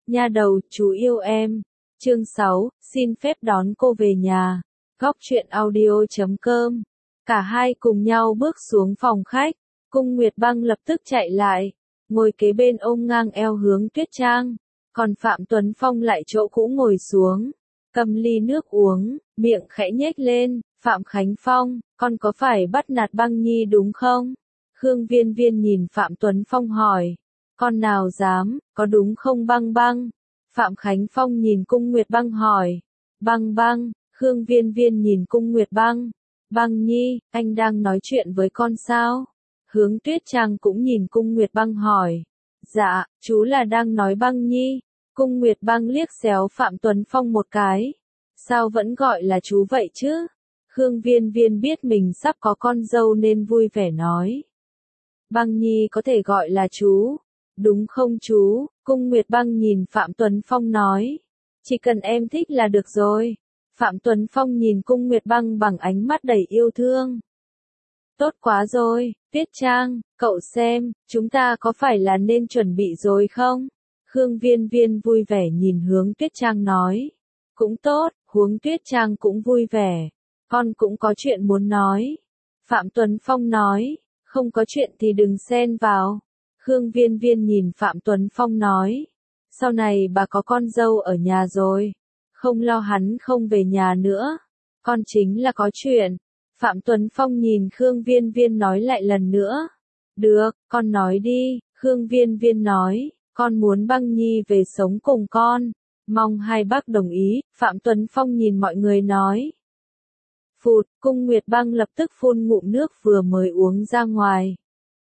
Nha đầu, chú yêu em. Chương 6, xin phép đón cô về nhà. Góc truyện audio.com. Cả hai cùng nhau bước xuống phòng khách. Cung Nguyệt Băng lập tức chạy lại, ngồi kế bên ôm ngang eo hướng Tuyết Trang. Còn Phạm Tuấn Phong lại chỗ cũ ngồi xuống, cầm ly nước uống, miệng khẽ nhếch lên. Phạm Khánh Phong, con có phải bắt nạt Băng Nhi đúng không? Khương Viên Viên nhìn Phạm Tuấn Phong hỏi. Con nào dám, có đúng không Băng Băng? Phạm Khánh Phong nhìn Cung Nguyệt Băng hỏi. Băng Băng, Khương Viên Viên nhìn Cung Nguyệt Băng. Băng Nhi, anh đang nói chuyện với con sao? Hướng Tuyết Trang cũng nhìn Cung Nguyệt Băng hỏi. Dạ, chú là đang nói Băng Nhi. Cung Nguyệt Băng liếc xéo Phạm Tuấn Phong một cái. Sao vẫn gọi là chú vậy chứ? Khương Viên Viên biết mình sắp có con dâu nên vui vẻ nói. Băng Nhi có thể gọi là chú. Đúng không chú? Cung Nguyệt Băng nhìn Phạm Tuấn Phong nói. Chỉ cần em thích là được rồi. Phạm Tuấn Phong nhìn Cung Nguyệt Băng bằng ánh mắt đầy yêu thương. Tốt quá rồi, Tuyết Trang, cậu xem, chúng ta có phải là nên chuẩn bị rồi không? Khương Viên Viên vui vẻ nhìn hướng Tuyết Trang nói. Cũng tốt, hướng Tuyết Trang cũng vui vẻ. Con cũng có chuyện muốn nói. Phạm Tuấn Phong nói, không có chuyện thì đừng xen vào. Khương Viên Viên nhìn Phạm Tuấn Phong nói. Sau này bà có con dâu ở nhà rồi. Không lo hắn không về nhà nữa. Con chính là có chuyện. Phạm Tuấn Phong nhìn Khương Viên Viên nói lại lần nữa. Được, con nói đi, Khương Viên Viên nói. Con muốn Băng Nhi về sống cùng con. Mong hai bác đồng ý, Phạm Tuấn Phong nhìn mọi người nói. Phụt, Cung Nguyệt Băng lập tức phun ngụm nước vừa mới uống ra ngoài.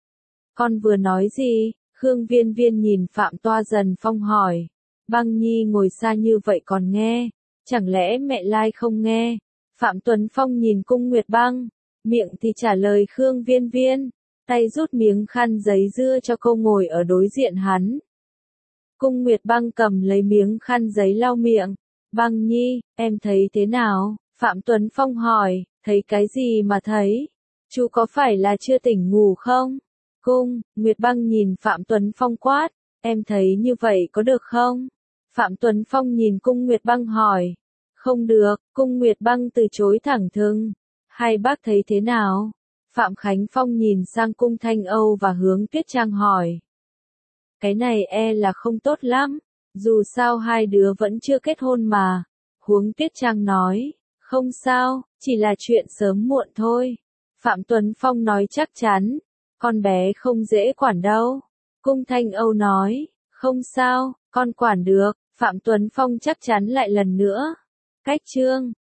Con vừa nói gì? Khương Viên Viên nhìn Phạm Toa Dần Phong hỏi. Băng Nhi ngồi xa như vậy còn nghe. Chẳng lẽ mẹ Lai không nghe? Phạm Tuấn Phong nhìn Cung Nguyệt Băng. Miệng thì trả lời Khương Viên Viên. Tay rút miếng khăn giấy dưa cho cô ngồi ở đối diện hắn. Cung Nguyệt Băng cầm lấy miếng khăn giấy lau miệng. Băng Nhi, em thấy thế nào? Phạm Tuấn Phong hỏi. Thấy cái gì mà thấy? Chú có phải là chưa tỉnh ngủ không? Cung Nguyệt Băng nhìn Phạm Tuấn Phong quát. Em thấy như vậy có được không? Phạm Tuấn Phong nhìn Cung Nguyệt Băng hỏi. Không được, Cung Nguyệt Băng từ chối thẳng thừng. Hai bác thấy thế nào? Phạm Khánh Phong nhìn sang Cung Thanh Âu và hướng Tuyết Trang hỏi. Cái này e là không tốt lắm. Dù sao hai đứa vẫn chưa kết hôn mà. Hướng Tuyết Trang nói. Không sao, chỉ là chuyện sớm muộn thôi. Phạm Tuấn Phong nói chắc chắn. Con bé không dễ quản đâu. Cung Thanh Âu nói. Không sao, con quản được. Phạm Tuấn Phong chắc chắn lại lần nữa. Cách chương